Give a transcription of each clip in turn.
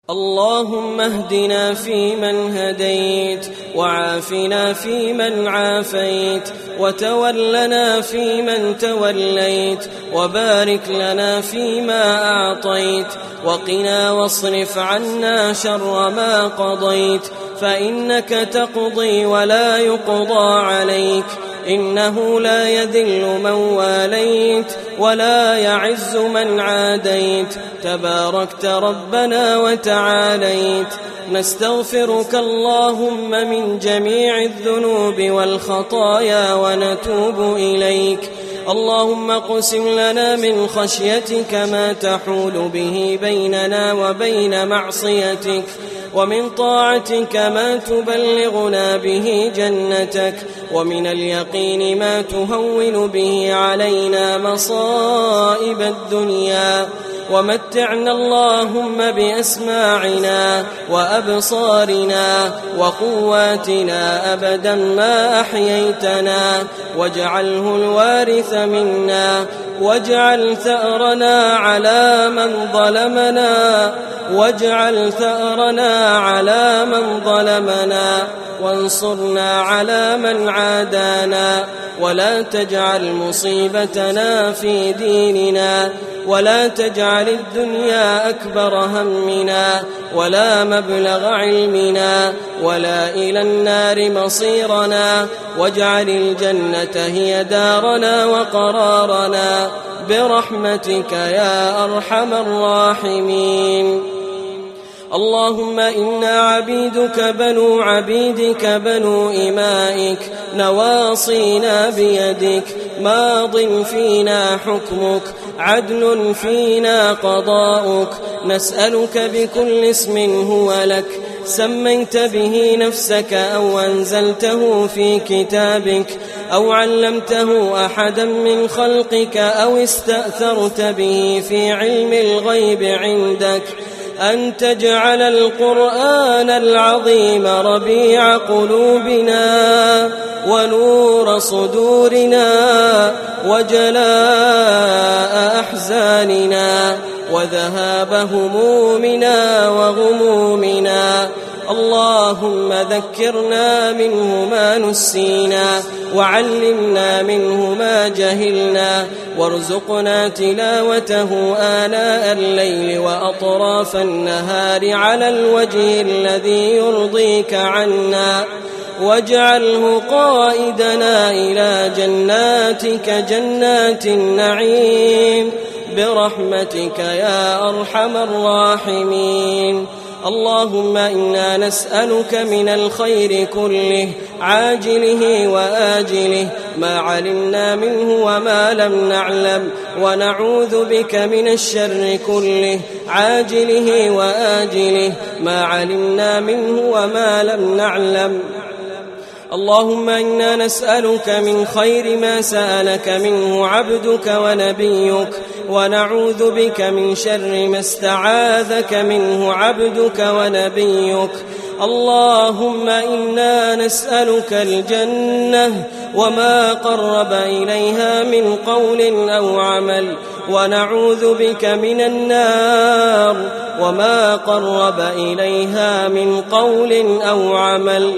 اللهم اهدنا فيمن هديت، وعافنا فيمن عافيت، وتولنا فيمن توليت، وبارك لنا فيما أعطيت، وقنا واصرف عنا شر ما قضيت، فإنك تقضي ولا يقضى عليك، إنه لا يذل من واليت ولا يعز من عاديت، تباركت ربنا وتعاليت. نستغفرك اللهم من جميع الذنوب والخطايا ونتوب إليك. اللهم اقسم لنا من خشيتك ما تحول به بيننا وبين معصيتك، ومن طاعتك ما تبلغنا به جنتك، ومن اليقين ما تهون به علينا مصائب الدنيا، ومتعنا اللهم بأسماعنا وأبصارنا وقواتنا أبدا ما أحييتنا، واجعله الوارث منا، واجعل ثأرنا على من ظلمنا، واجعل ثأرنا على من ظلمنا، وانصرنا على من عادانا، ولا تجعل مصيبتنا في ديننا، ولا تجعل الدنيا أكبر همنا، ولا مبلغ علمنا، ولا إلى النار مصيرنا، واجعل الجنة هي دارنا وقرارنا، برحمتك يا أرحم الراحمين. اللهم إنا عبيدك بنو عبيدك بنو إمائك، نواصينا بيدك، ماض فينا حكمك، عدل فينا قضاؤك، نسألك بكل اسم هو لك سميت به نفسك أو أنزلته في كتابك أو علمته أحدا من خلقك أو استأثرت به في علم الغيب عندك، أن تجعل القرآن العظيم ربيع قلوبنا ونور صدورنا وجلاء أحزاننا وذهاب همومنا وغمومنا. اللهم ذكرنا منه ما نسينا، وعلمنا منه ما جهلنا، وارزقنا تلاوته آناء الليل وأطراف النهار على الوجه الذي يرضيك عنا، واجعله قائدنا إلى جناتك جنات النعيم برحمتك يا أرحم الراحمين. اللهم إنا نسألك من الخير كله عاجله وآجله ما علمنا منه وما لم نعلم، ونعوذ بك من الشر كله عاجله وآجله ما علمنا منه وما لم نعلم. اللهم إنا نسألك من خير ما سألك منه عبدك ونبيك، ونعوذ بك من شر ما استعاذك منه عبدك ونبيك. اللهم إنا نسألك الجنة وما قرب إليها من قول أو عمل، ونعوذ بك من النار وما قرب إليها من قول أو عمل.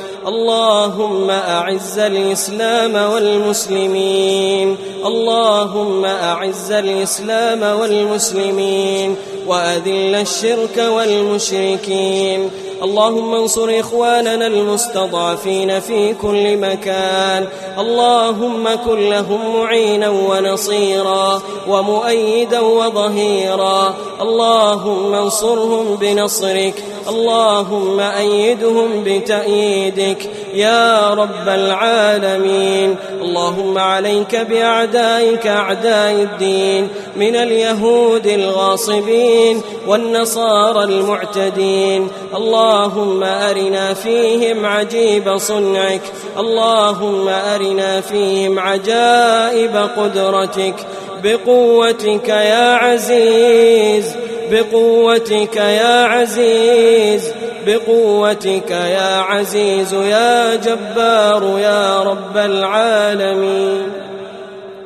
اللهم أعز الإسلام والمسلمين، اللهم أعز الإسلام والمسلمين، وأذل الشرك والمشركين. اللهم انصر إخواننا المستضعفين في كل مكان، اللهم كن لهم معينا ونصيرا ومؤيدا وظهيرا. اللهم انصرهم بنصرك، اللهم أيدهم بتأييدك يا رب العالمين. اللهم عليك بأعدائك أعداء الدين من اليهود الغاصبين والنصارى المعتدين. اللهم أرنا فيهم عجيب صنعك، اللهم أرنا فيهم عجائب قدرتك، بقوتك يا عزيز، بقوتك يا عزيز، بقوتك يا عزيز يا جبار يا رب العالمين.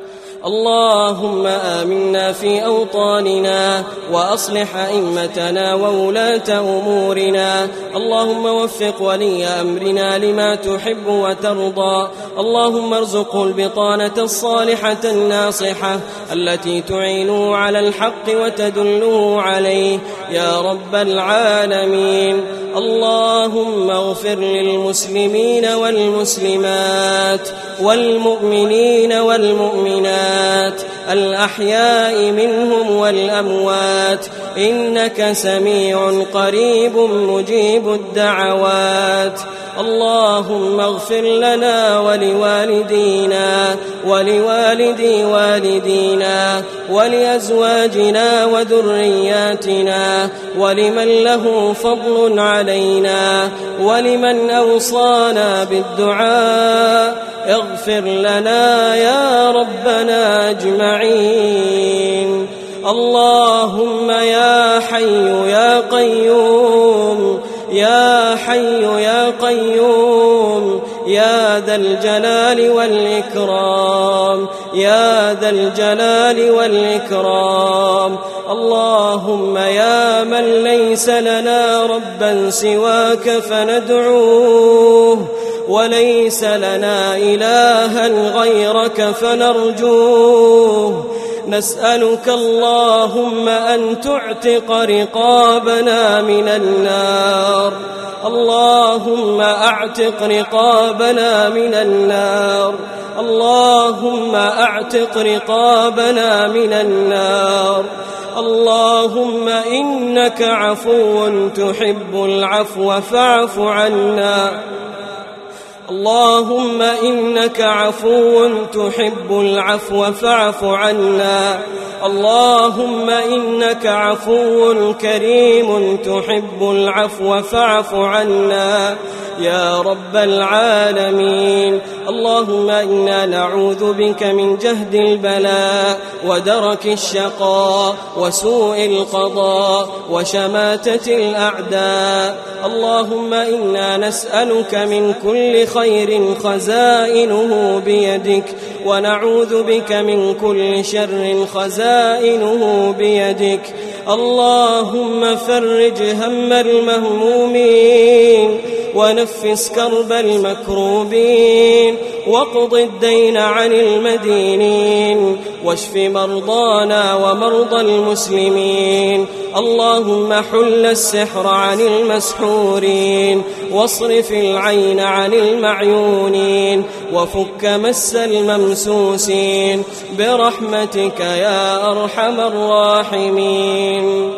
اللهم آمنا في أوطاننا وأصلح أئمتنا وولاة أمورنا. اللهم وفق ولي أمرنا لما تحب وترضى. اللهم ارزقه البطانة الصالحة الناصحة التي تعينه على الحق وتدله عليه يا رب العالمين. اللهم اغفر للمسلمين والمسلمات والمؤمنين والمؤمنات الأحياء منهم والأموات إنك سميع قريب مجيب الدعوات. اللهم اغفر لنا ولوالدينا ولوالدي والدينا ولأزواجنا وذرياتنا ولمن له فضل علينا ولمن أوصانا بالدعاء. اغفر لنا يا ربنا أجمعين. اللهم يا حي يا قيوم يا حي يا قيوم يا ذا الجلال والإكرام يا ذا الجلال والإكرام. اللهم يا من ليس لنا ربا سواك فندعوه وليس لنا إلها غيرك فنرجوه. نسألك اللهم أن تعتق رقابنا من النار. اللهم أعتق رقابنا من النار. اللهم أعتق رقابنا من النار. اللهم إنك عفو تحب العفو فاعف عنا. اللهم إنك عفو تحب العفو فاعف عنا. اللهم إنك عفو كريم تحب العفو فاعف عنا يا رب العالمين. اللهم إنا نعوذ بك من جهد البلاء ودرك الشقاء وسوء القضاء وشماتة الأعداء. اللهم إنا نسألك من كل خير خزائنه بيدك ونعوذ بك من كل شر خزائنه بيدك. اللهم فرج هم المهمومين ونفس كرب المكروبين واقض الدين عن المدينين واشف مرضانا ومرضى المسلمين. اللهم حل السحر عن المسحورين واصرف العين عن المعيونين وفك مس الممسوسين برحمتك يا أرحم الراحمين.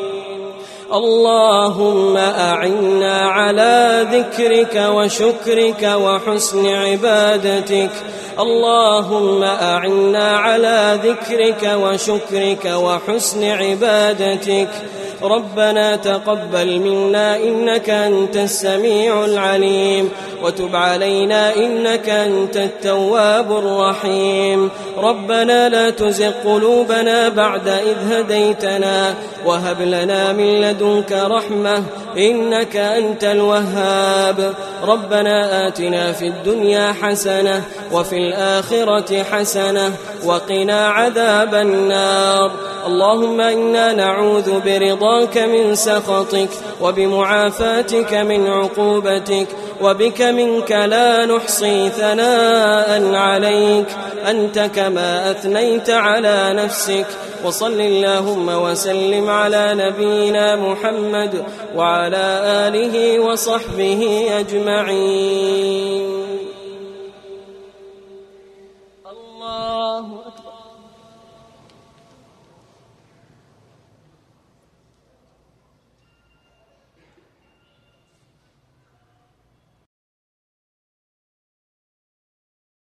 اللهم أعنا على ذكرك وشكرك وحسن عبادتك. اللهم أعنا على ذكرك وشكرك وحسن عبادتك. ربنا تقبل منا إنك أنت السميع العليم وتب علينا إنك أنت التواب الرحيم. ربنا لا تزغ قلوبنا بعد إذ هديتنا وهب لنا من لدنك رحمة إنك أنت الوهاب. ربنا آتنا في الدنيا حسنة وفي الآخرة حسنة وقنا عذاب النار. اللهم إنا نعوذ برضاك من سخطك وبمعافاتك من عقوبتك وبك منك لا نحصي ثناء عليك أنت كما أثنيت على نفسك. وصل اللهم وسلم على نبينا محمد وعلى آله وصحبه أجمعين.